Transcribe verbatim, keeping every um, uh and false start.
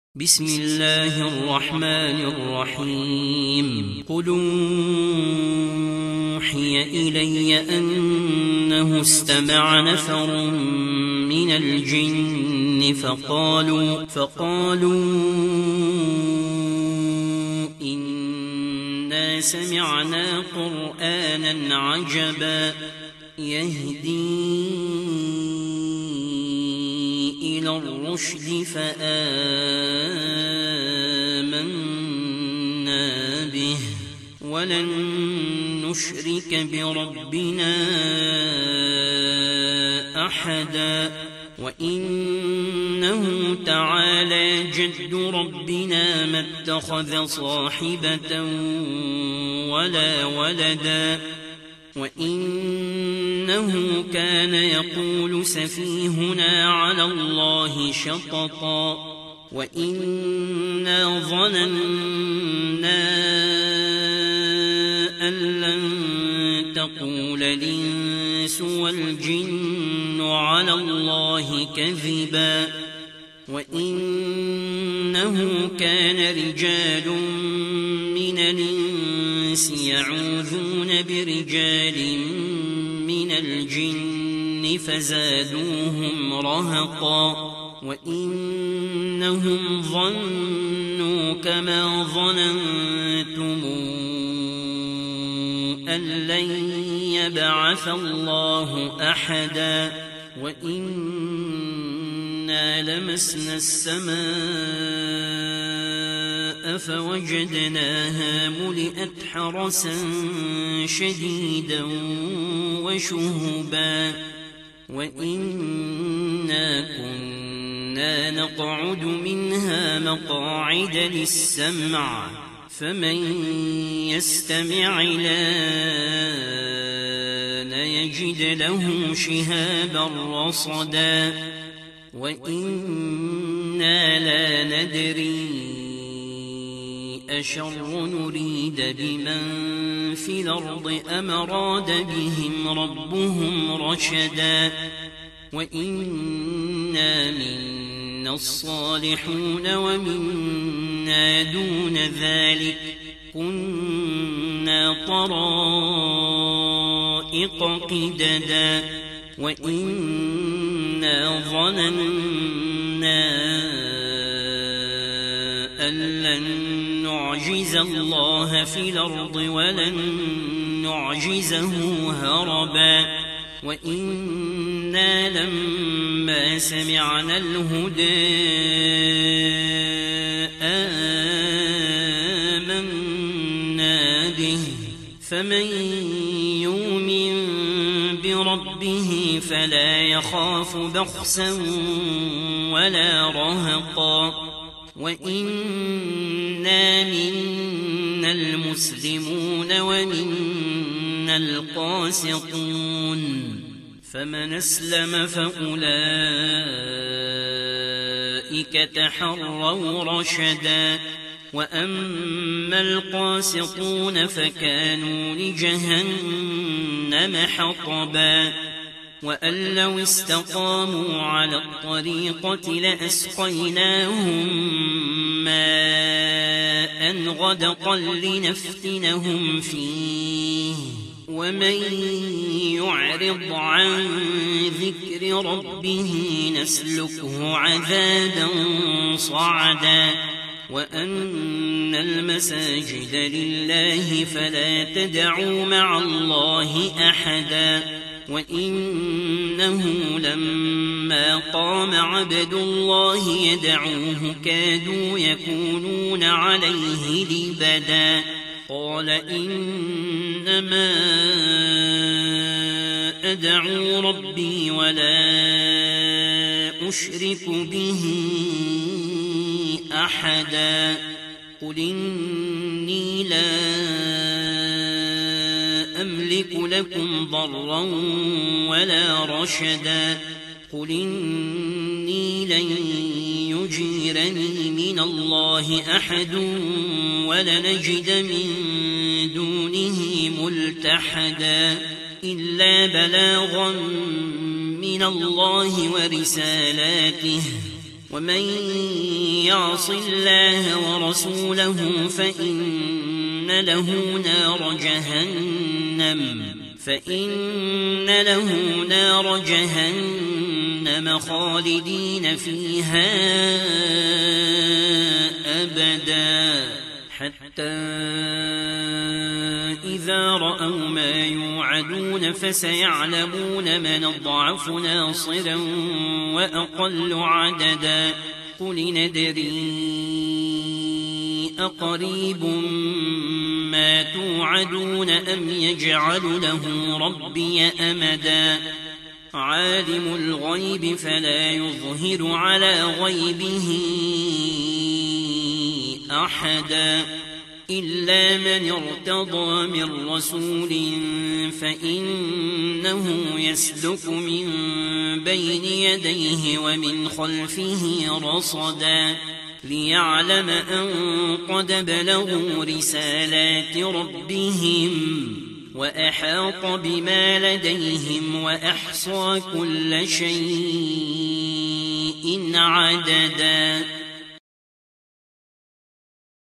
بسم الله الرحمن الرحيم. قل أوحي إلي أنه استمع نفر من الجن فقالوا فقالوا إنا سمعنا قرآنا عجبا يهدي إلى الرشد فآمنا به ولن نشرك بربنا أحدا وإنه تعالى جد ربنا ما اتخذ صاحبة ولا ولدا وإنه كان يقول سفيهنا على الله شططا وإنا ظننا أن لن تقول الإنس والجن على الله كذبا وإنه كان رجال من الإنس يعوذون برجال من الجن فزادوهم رهقا وإنهم ظنوا كما ظننتم أن لن يبعث الله أحدا وإنا لمسنا السماء فوجدناها ملئت حرسا شديدا وشهبا وإنا كنا نقعد منها مقاعد للسمع فمن يستمع الآن يجد له شهابا رصدا وإنا لا ندري أشر نريد بمن في الأرض أم أراد بهم ربهم رشدا وإنا منا الصالحون ومنا دون ذلك كنا طرائق قددا وإنا ظننا أن لن نعجز الله في الأرض ولن نعجزه هربا وإنا لما سمعنا الهدى آمنا به فمن يؤمن بربه فلا يخاف بخسا ولا رهقا وإنا منا المسلمون ومنا القاسطون فمن أسلم فأولئك تحروا رشدا وأما القاسطون فكانوا لجهنم حطبا وأن لو استقاموا على الطريقة لأسقيناهم ماء غدقا لنفتنهم فيه ومن يعرض عن ذكر ربه نسلكه عذابا صعدا وأن المساجد لله فلا تدعوا مع الله أحدا وإنه لما قام عبد الله يدعوه كادوا يكونون عليه لبدا قال إنما أدعو ربي ولا أشرك به أحدا قل إني لا أملك لكم ضرا ولا رشدا قل إني لن يجيرني من الله أحد ولنجد من دونه ملتحدا إلا بلاغا من الله ورسالاته ومن يعص الله ورسوله فإن له نار جهنم فإن له نار جهنم خالدين فيها أبدا حتى إذا رأوا ما يوعدون فسيعلمون من أضعف ناصرا وأقل عددا قل ندري أقريب ما توعدون أم يجعل له ربي أمدا عالم الغيب فلا يظهر على غيبه أحدا إلا من ارتضى من رسول فإنه يسلك من بين يديه ومن خلفه رصدا ليعلم أن قد بلغوا رسالات ربهم وأحاط بما لديهم وأحصى كل شيء عددا.